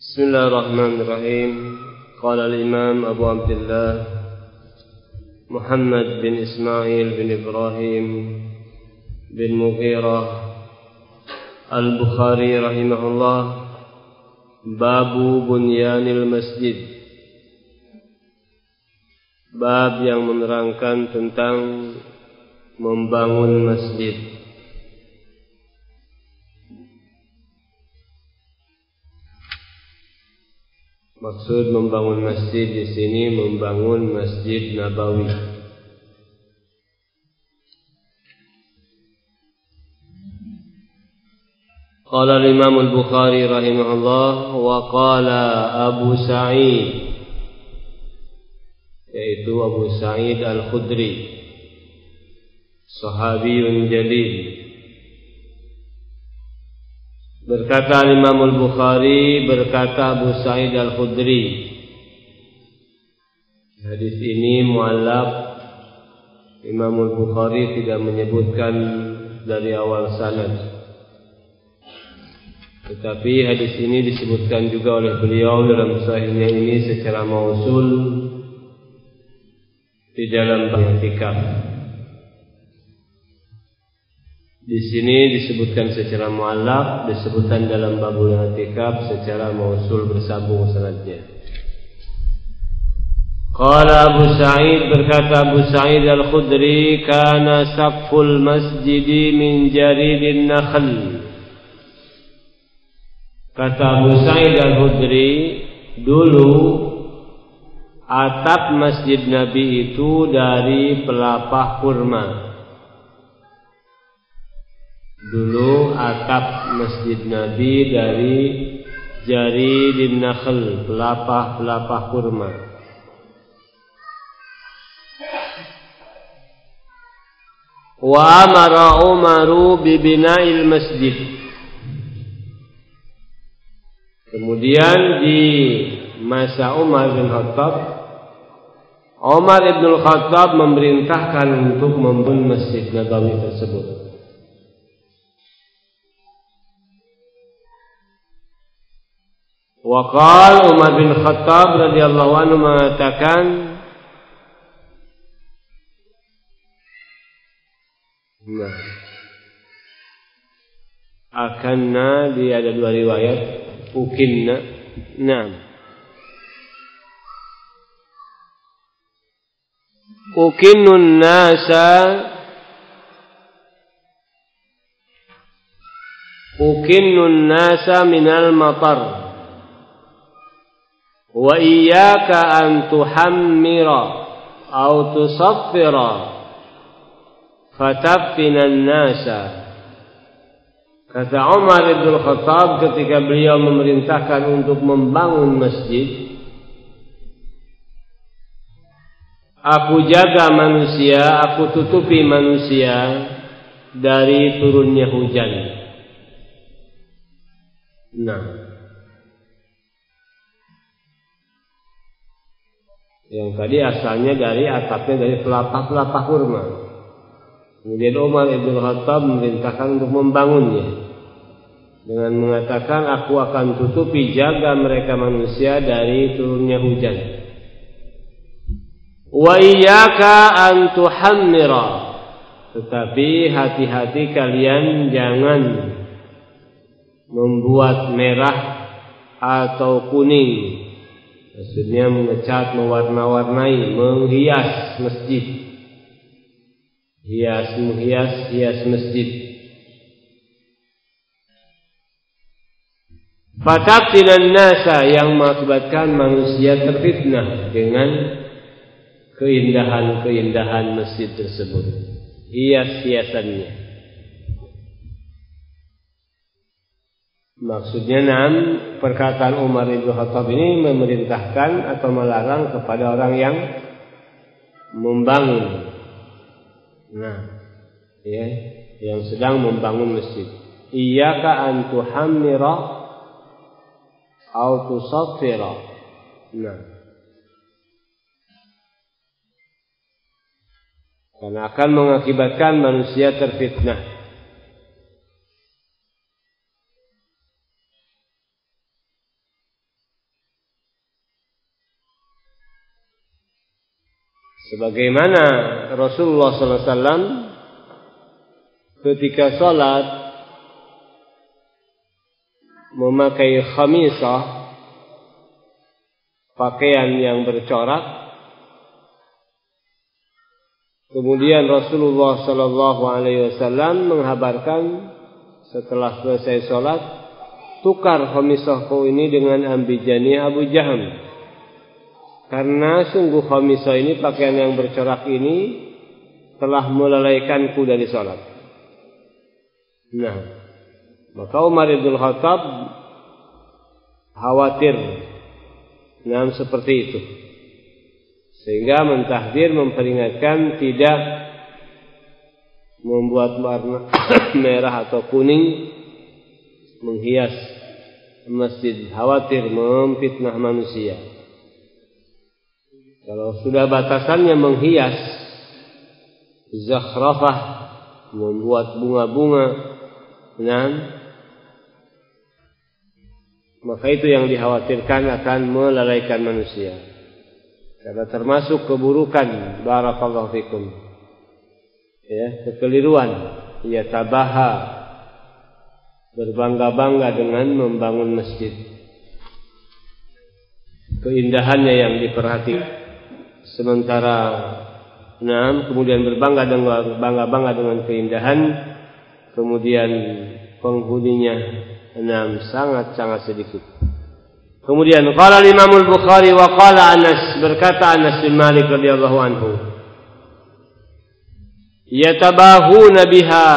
Bismillahirrahmanirrahim. Qala al-Imam Abu Abdullah Muhammad bin Ismail bin Ibrahim bin Mughirah Al-Bukhari rahimahullah, Babu bunyanil masjid. Bab yang menerangkan tentang membangun masjid. Maksud membangun masjid di sini membangun Masjid Nabawi. Qala al-Imam al-Bukhari rahimahullah wa qala Abu Sa'id, yaitu Abu Sa'id Al-Khudri, sahabiyun jalil. Berkata Imam Al-Bukhari, berkata Abu Sa'id Al-Khudri. Hadis ini mu'allaq. Imam Al-Bukhari tidak menyebutkan dari awal sanad. Tetapi hadis ini disebutkan juga oleh beliau dalam sahihnya ini secara mausul di dalam bab i'tikaf. Di sini disebutkan secara mu'allaq, disebutkan dalam babul i'tikaf secara mausul bersambung sanadnya. Qala Abu Sa'id, berkata Abu Sa'id Al-Khudri, kana saqful masjidi min jaridin nakhl. Kata Abu Sa'id Al-Khudri, dulu atap masjid Nabi itu dari pelepah kurma. Dulu atap masjid Nabi dari jaridin nakhl, pelepah kurma. Wa amara Umaru bibina'il masjid. Kemudian di masa Umar bin Khattab, Umar bin Khattab memerintahkan untuk membangun Masjid Nabawi tersebut. Waqal Umar bin Khattab radhiyallahu anhu mengatakan, akanna, dia ada dua riwayat, ukinna, naam, ukinnun nasa minal matar. Wa iyyaka an tuhammira aw tusaffira fataffinan nasa. Kata Umar bin Khattab ketika beliau memerintahkan untuk membangun masjid, aku jaga manusia, aku tutupi manusia dari turunnya hujan. Nah, yang tadi asalnya dari atapnya dari pelepah kurma. Kemudian Umar bin Khattab memerintahkan untuk membangunnya dengan mengatakan, aku akan tutupi, jaga mereka manusia dari turunnya hujan. Wa iyyaka an tuhammira, tetapi hati-hati kalian jangan membuat merah atau kuning. Maksudnya mengecat, mewarna-warnai, menghias masjid. Hias masjid. Fataftinan nasa, yang mengakibatkan manusia terfitnah dengan keindahan masjid tersebut, hias-hiasannya. Maksudnya perkataan Umar bin Khattab ini memerintahkan atau melarang kepada orang yang membangun. Yang sedang membangun masjid. Iyyaka an tuhammira aw tusaffira. Karena akan mengakibatkan manusia terfitnah. Sebagaimana Rasulullah SAW ketika salat memakai khamisah, pakaian yang bercorak. Kemudian Rasulullah SAW menghabarkan setelah selesai salat, tukar khamisahku ini dengan ambijani Abu Jaham. Karena sungguh khamisah ini, pakaian yang bercorak ini telah melalaikanku dari salat. Nah, maka Umar bin Khattab khawatir seperti itu, sehingga mentahdir, memperingatkan tidak membuat warna merah atau kuning menghias masjid, khawatir memfitnah manusia. Kalau sudah batasannya menghias, zakhrafah, membuat bunga-bunga, maka itu yang dikhawatirkan akan melalaikan manusia. Karena termasuk keburukan, barakallahu fikum, kekeliruan, tabaha, berbangga-bangga dengan membangun masjid. Keindahannya yang diperhatikan, sementara kemudian berbangga-bangga dengan keindahan, kemudian penghuninya sangat-sangat sedikit. Kemudian qala Imam Al-Bukhari wa qala Anas, berkata Anas bin Malik radhiyallahu anhu, yatabahuna biha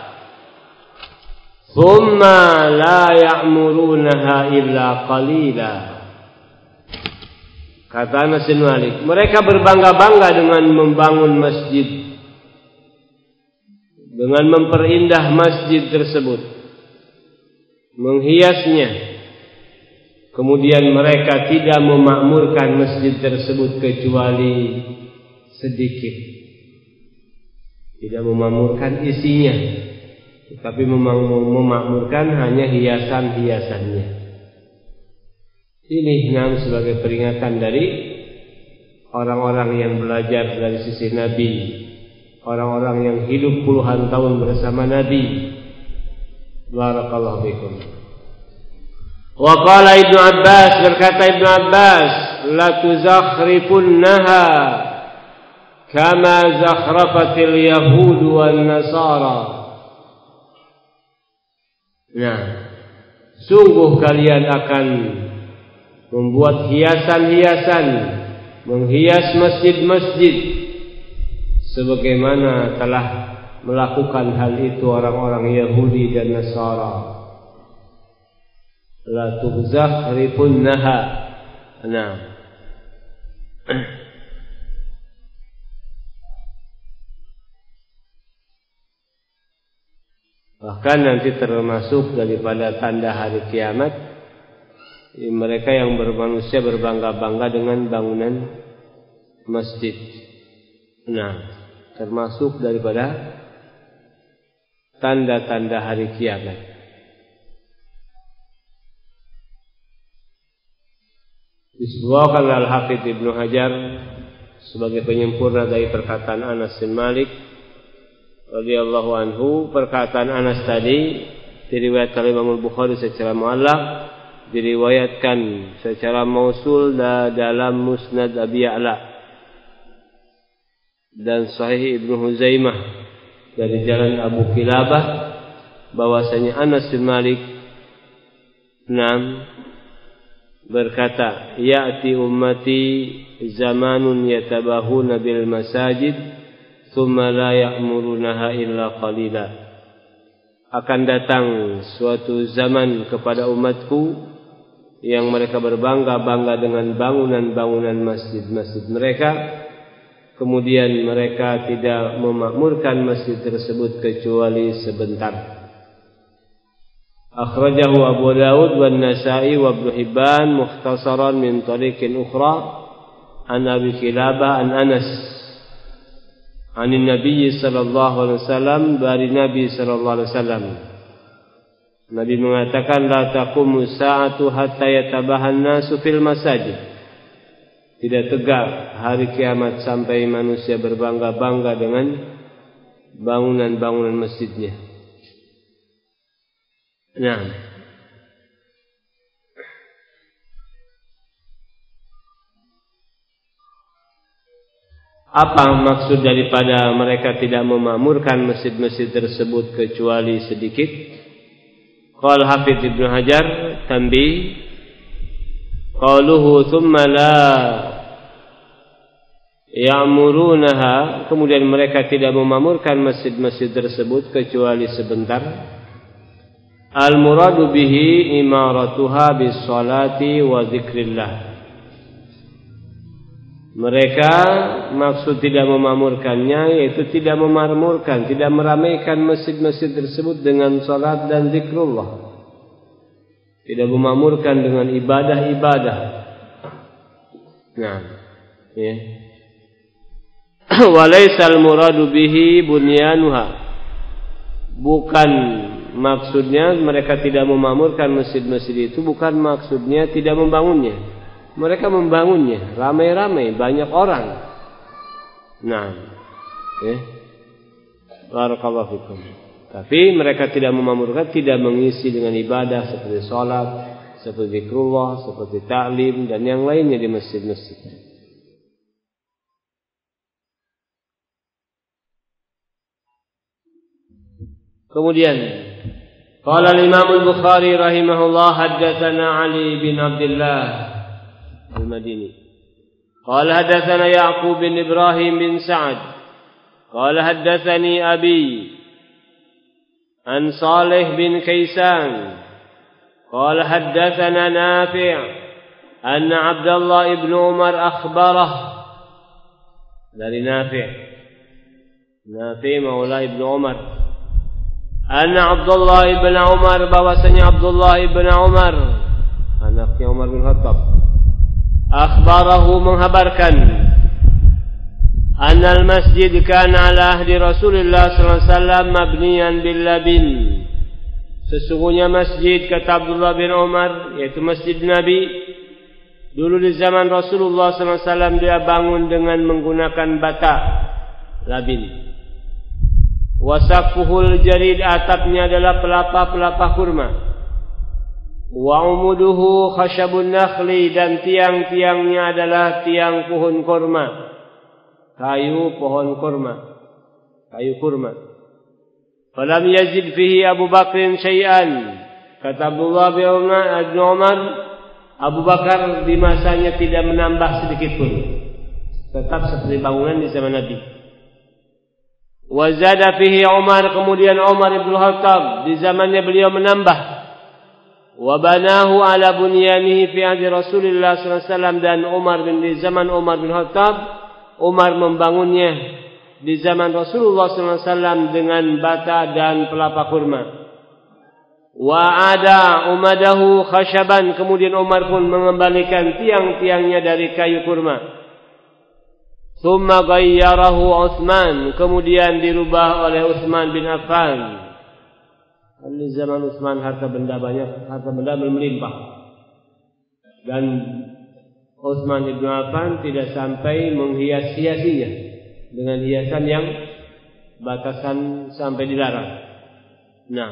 thumma la ya'murunaha illa qalila. Kata Anas bin Malik, mereka berbangga-bangga dengan membangun masjid, dengan memperindah masjid tersebut, menghiasnya. Kemudian mereka tidak memakmurkan masjid tersebut kecuali sedikit. Tidak memakmurkan isinya, tetapi memakmurkan hanya hiasan-hiasannya. Ini sebagai peringatan dari orang-orang yang belajar dari sisi Nabi, orang-orang yang hidup puluhan tahun bersama Nabi. Barakallahu fikum. Wa qala Ibnu Abbas, berkata Ibnu Abbas, la tuzakhrifunnaha kama zakhrafatil yahud wan nasara. Nah, sungguh kalian akan membuat hiasan-hiasan, menghias masjid-masjid, sebagaimana telah melakukan hal itu orang-orang Yahudi dan Nasara. La tuzakhrifunnaha. Nah, bahkan nanti termasuk daripada tanda hari kiamat, mereka yang bermanusia berbangga-bangga dengan bangunan masjid. Nah, termasuk daripada tanda-tanda hari kiamat. Disebutkan Al-Hafidz Ibnu Hajar sebagai penyempurna dari perkataan Anas bin Malik radhiyallahu anhu. Perkataan Anas tadi diriwayatkan oleh Imam Al-Bukhari secara mu'allaq, diriwayatkan secara mausul dalam Musnad Abi Ya'la, dan Sahih Ibnu Huzaimah dari jalan Abu Kilabah, bahwasanya Anas bin Malik berkata, ya'ti ummati zamanun yatabahuna bil masajid thumma la ya'murunaha illa qalila. Akan datang suatu zaman kepada umatku yang mereka berbangga-bangga dengan bangunan-bangunan masjid-masjid mereka, kemudian mereka tidak memakmurkan masjid tersebut kecuali sebentar. Akhrajahu Abu Dawud wa Nasa'i wa Ibnu Hibban mukhtasaran min tariqin ukhra an Abi Kilabah an Anas an Nabi sallallahu alaihi wasallam, dari Nabi sallallahu alaihi wasallam. Nabi mengatakan, la taqumu sa'atu hatta yatabahan nasu fil masajid. tidak tegak hari kiamat sampai manusia berbangga-bangga dengan bangunan-bangunan masjidnya. Nah, apa maksud daripada mereka tidak memakmurkan masjid-masjid tersebut kecuali sedikit? Qala Hafidz Ibnu Hajar tanbih, qaluhu thumma la ya'murunaha, kemudian mereka tidak memakmurkan masjid-masjid tersebut kecuali sebentar. Al-muradu bihi imaratuha bis salati wa dzikrillah. Mereka maksud tidak memakmurkannya yaitu tidak memakmurkan, tidak meramaikan masjid-masjid tersebut dengan salat dan zikrullah. Tidak memakmurkan dengan ibadah-ibadah. Nah, ya. Walaisal muradu bihi bunyanuha. Bukan maksudnya mereka tidak memakmurkan masjid-masjid itu, bukan maksudnya tidak membangunnya. Mereka membangunnya ramai-ramai, banyak orang. Nah, barakallahu fikum. Tapi mereka tidak memakmurkan, tidak mengisi dengan ibadah seperti salat, seperti zikrullah, seperti ta'lim dan yang lainnya di masjid-masjid. Kemudian qala al-Imam al-Bukhari rahimahullah haddatsana Ali bin Abdullah al-Madini qala haddatsana Ya'qub bin Ibrahim bin Sa'ad qala haddatsani abi an Salih bin Kaysan qala haddatsana Nafi' anna Abdullah ibn Umar akhbarah, dari Nafi' maula ibn Umar, anna Abdullah ibn Umar, bahwasanya Abdullah ibn Umar anaknya Umar bin Khattab, akhbarahu, menghabarkan, annal masjid kana ala ahdi Rasulullah sallallahu alaihi wasallam mabniyan bil labin. Sesungguhnya masjid, kata Abdullah bin Umar, yaitu masjid Nabi, dulu di zaman Rasulullah sallallahu alaihi wasallam dia bangun dengan menggunakan bata labin. Wasaqfuhul jarid, atapnya adalah pelapa-pelapa kurma. Wa umuduhu khashabun nakhli, dan tiang-tiangnya adalah tiang pohon kurma, kayu pohon kurma, kayu kurma. Falam yazid fihi Abu Bakrin syai'an, kata Abdullah bin Umar, Abu Bakar di masanya tidak menambah sedikit pun, tetap seperti bangunan di zaman Nabi. Wa zada fihi Umar, kemudian Umar ibn Khattab di zamannya beliau menambah. Wa banahu ala bunyanihi fi ahdi Rasulillah sallallahu alaihi wasallam, dan di zaman Umar bin Khattab, Umar membangunnya di zaman Rasulullah sallallahu alaihi wasallam dengan bata dan pelapa kurma. Wa ada umadahu khashaban, kemudian Umar pun mengembalikan tiang-tiangnya dari kayu kurma. Thumma ghayyarahu Utsman, kemudian dirubah oleh Utsman bin Affan. Di zaman Utsman harta benda banyak, harta benda melimpah, dan Utsman bin Affan tidak sampai menghias-hiasinya dengan hiasan yang batasan sampai dilarang. Nah,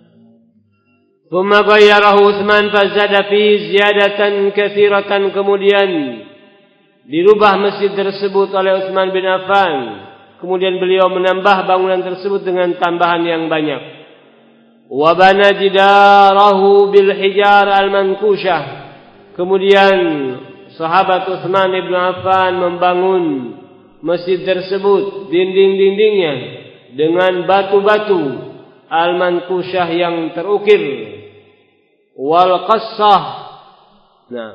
thumma ghayyarahu Utsman fazada fi ziyadatan katsiratan, kemudian dirubah masjid tersebut oleh Utsman bin Affan, kemudian beliau menambah bangunan tersebut dengan tambahan yang banyak. Wa bana jidarahu bil hijar al mankushah, kemudian sahabat Utsman bin Affan membangun masjid tersebut, dinding-dindingnya dengan batu-batu al mankushah yang terukir, wal qassah. Nah,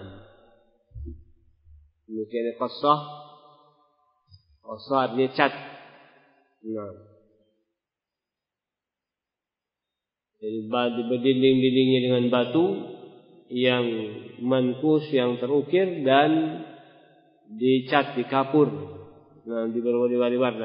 demikian qassah, qassah artinya cat. Nah, jadi berdinding-dindingnya dengan batu yang mankus, yang terukir dan dicat, dikapur, nah, di berbagai warna.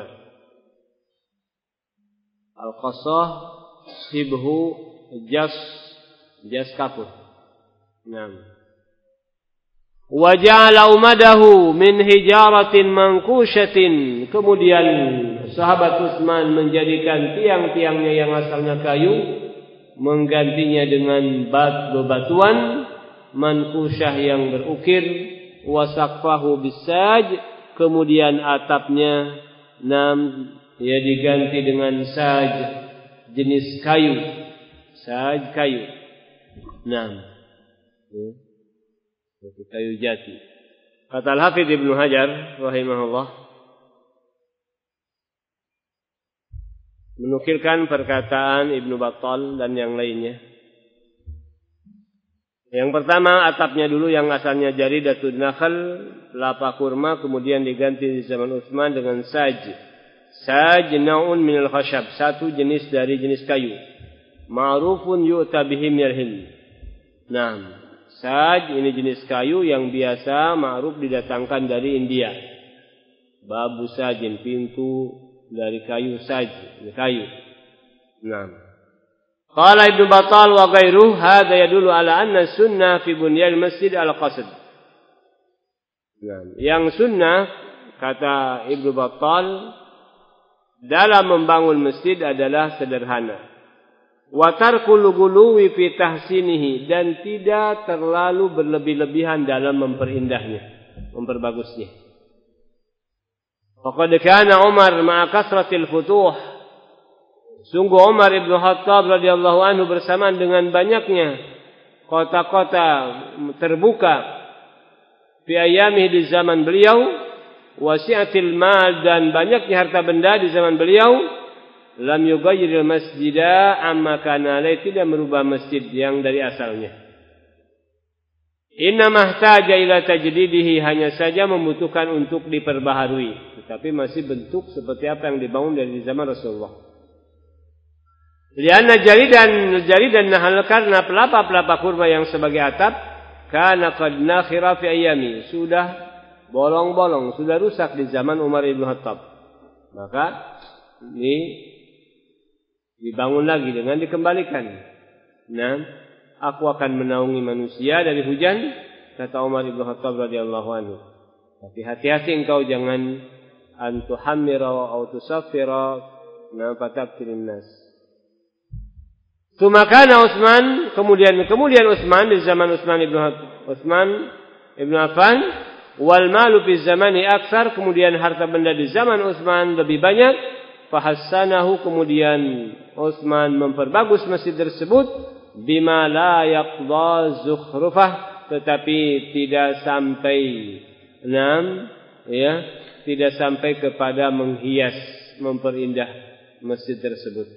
Al-qassah sibhu jas kapur. Nah, Wa ja'ala umadahu min hijaratin mankushatin. Kemudian sahabat Utsman menjadikan tiang-tiangnya yang asalnya kayu, menggantinya dengan bebatuan mankusyah yang berukir, wa saqfahu bisaj, kemudian atapnya diganti dengan saj, jenis kayu, saj kayu. Kayu jati. Kata Al-Hafidz Ibnu Hajar rahimahullah, menukilkan perkataan Ibnu Battal dan yang lainnya. Yang pertama, atapnya dulu yang asalnya jaridatun nakhl, kelapa kurma, kemudian diganti di zaman Utsman dengan saj. Saj naun minal khashab, satu jenis dari jenis kayu. Ma'rufun yu'ta bihi minal Hind. Saj ini jenis kayu yang biasa ma'ruf didatangkan dari India. Babu sajin, pintu dari kayu saj, kayu. Qala Ibnu Battal wa ghairuhu hadza yadullu ala anna sunnah fi bunyan masjid al-qasd. Yang sunnah kata Ibnu Battal dalam membangun masjid adalah sederhana. Wa tarkul ghuluwi fi tahsinihi, dan tidak terlalu berlebih-lebihan dalam memperindahnya, memperbagusnya. Faqad kana Umar ma'a kasratil futuh. Sungguh Umar Ibn Khattab radhiyallahu anhu bersamaan dengan banyaknya kota-kota terbuka fi ayamihi di zaman beliau, wasi'atil mal, dan banyaknya harta benda di zaman beliau, lam yughayyiril masjida amma kana alai, tidak merubah masjid yang dari asalnya. Inna mahtaja ila tajdidihi, hanya saja membutuhkan untuk diperbaharui, tetapi masih bentuk seperti apa yang dibangun dari zaman Rasulullah. Lianna jaridan nahal, karena pelapa-pelapa kurma yang sebagai atap, kana qad nakhira fi ayami, sudah bolong-bolong, sudah rusak di zaman Umar Ibn Khattab. Maka ini dibangun lagi dengan dikembalikan. Aku akan menaungi manusia dari hujan, kata Umar Ibn Khattab radhiyallahu anhu. Tapi hati-hati engkau, jangan antuhammira wa tusaffira fatabtilin nas. Tumakana Utsman, kemudian Utsman di zaman Utsman Ibn Affan, wal malu fi zamani aktsar, kemudian harta benda di zaman Utsman lebih banyak. Fahassanahu, kemudian Utsman memperbagus masjid tersebut, bima la yaqda zukhrufah, tetapi tidak sampai kepada menghias, memperindah masjid tersebut.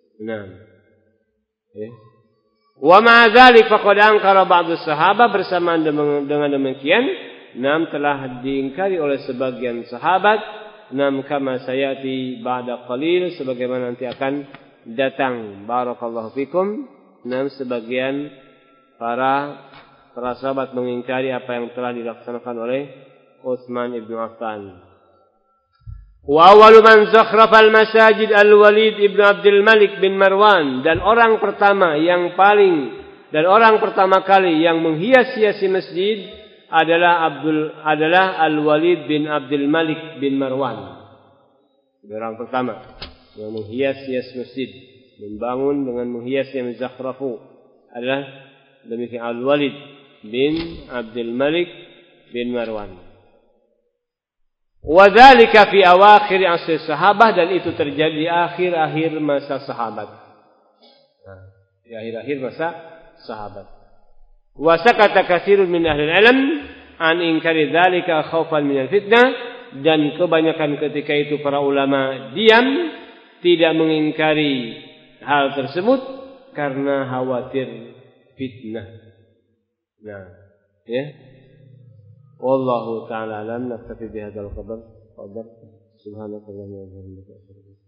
Wa ma'a dzalik faqad ankara ba'd as-sahabah, bersamaan dengan demikian telah diingkari oleh sebagian sahabat, kama sayati ba'da qalil, sebagaimana nanti akan datang. Barakallahu fikum. Sebagian para sahabat mengingkari apa yang telah dilaksanakan oleh Utsman ibn Affan. Wa awwalu man zakhrafa al-masajid al-Walid ibn Abdul Malik bin Marwan, dan orang pertama kali yang menghias-hiasi masjid adalah Al-Walid bin Abdul Malik bin Marwan. Orang pertama yang menghias-hias masjid, membangun dengan menghiasnya, menzakhrafu, adalah demikian Al-Walid bin Abdul Malik bin Marwan. Wa dzalika fi awakhir asr sahabah, dan itu terjadi di akhir-akhir masa sahabat. Di akhir-akhir masa sahabat. Wa sakata katsirun min ahli ilm an inkari dzalika khaufan min al-fitnah, dan kebanyakan ketika itu para ulama diam, tidak mengingkari hal tersebut karena khawatir fitnah. Wallahu ta'ala alam. Naktafi bihadzal qadar. Subhanakallahumma wa bihamdika.